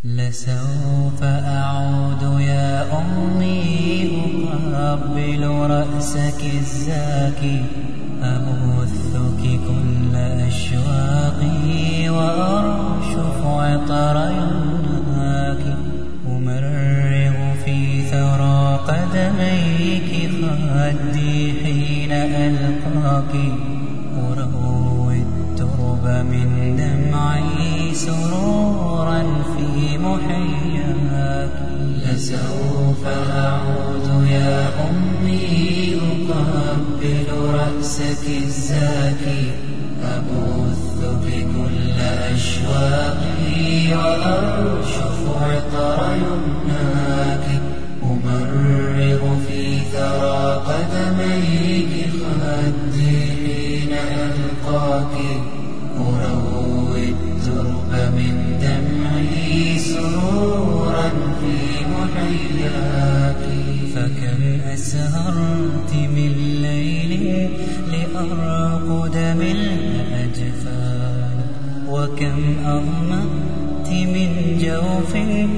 لسوف أعود يا أمي أقبل رأسك الزاكي، أبثك كل أشواقي وأرشف عطر يمناك، أمرغ في ثرى قدميك خدي حين ألقاك، أروي الترب من دمعي سرورا في محياك. لسوف أعود يا أمي أقبل رأسك الزاكي، أبثك كل أشواقي وأرشف عطر يمناك، أمرغ في ثرى قدميك خدي حين ألقاك، أروي الترب من دمعي سرورا في محياك. فكم أسهرت من ليل لأرقد من الأجفان، وكم أغمأت من جوف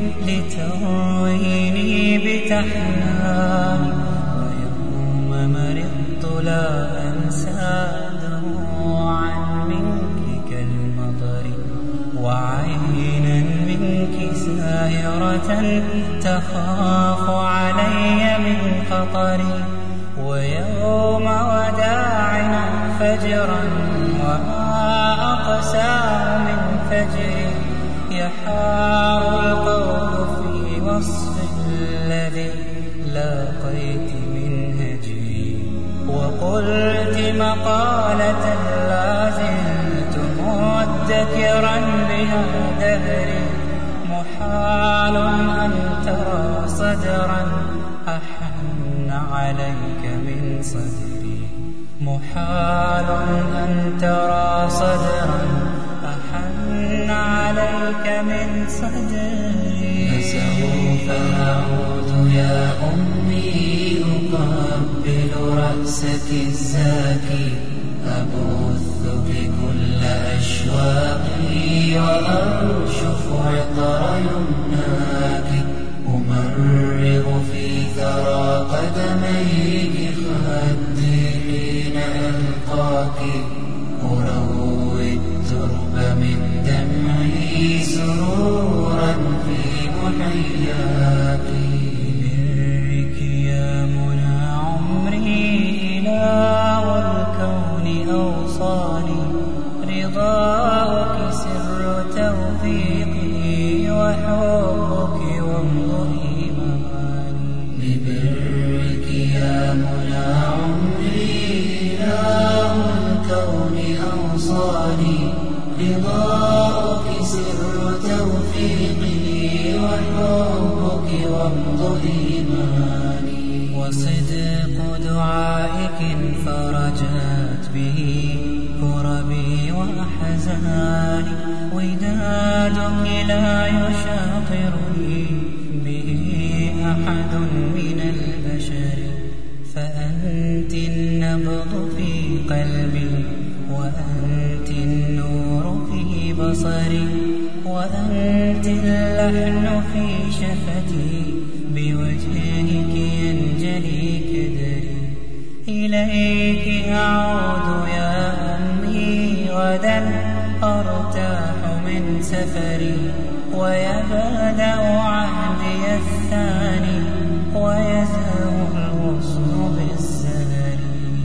لترويني بتحنان، ويوم مرضت لا أنسى دموعا منك كالمطر، وعينا منك ساهرة تخاف علي من خطري، ويوم وداعنا فجرا وما أقسى من فجري، يحار القول في وصف الذي لاقيت من هجري، وقلت مقالة لا زلت مدكرا بها دهري، محال أن ترى صدرا أحن عليك من صدري، محال أن ترى صدرا أحن عليك من صدري. فسوف أعود يا أمي أقبل رأسك الزاكي، أبثك كل أشواقي وأرشف عطر يمناك، أمرغ في ثرى قدميك خدي حين ألقاك، أروي الترب من دمعي سرورا في محياك. ببرك يا منى عمري إله الكون أوصاني، رضاك سر توفيقي وحبك وامض إيماني. ببرك يا منى عمري إله الكون أوصاني، رضاك سر توفيقي وحبك وامض إيماني. وصدق دعائك فرجت به كربي وأحزاني، ودادك لا يشاطرني به أحد من البشر، فأنت النبض في قلبي وأنت النور في بصري، وأنت اللحن في شفتي بوجهك ينجلي كدري. إليك أعود يا أمي غدا أرتاح من سفري، ويبدأ عهدي الثاني ويزهو الغصن بالسهر.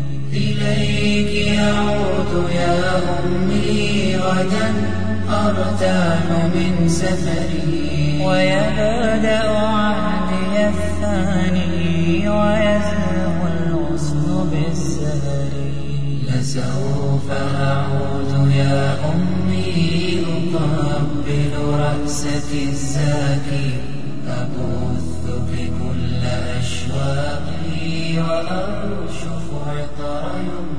إليك أعود يا أمي غدا أرتاح من سفري، ويبدأ عهدي الثاني ويزهو الغصن بالسهر. لسوف أعود يا أمي أقبل رأسك الزاكي، أبثك كل أشواقي وأرشف عطر يمناك.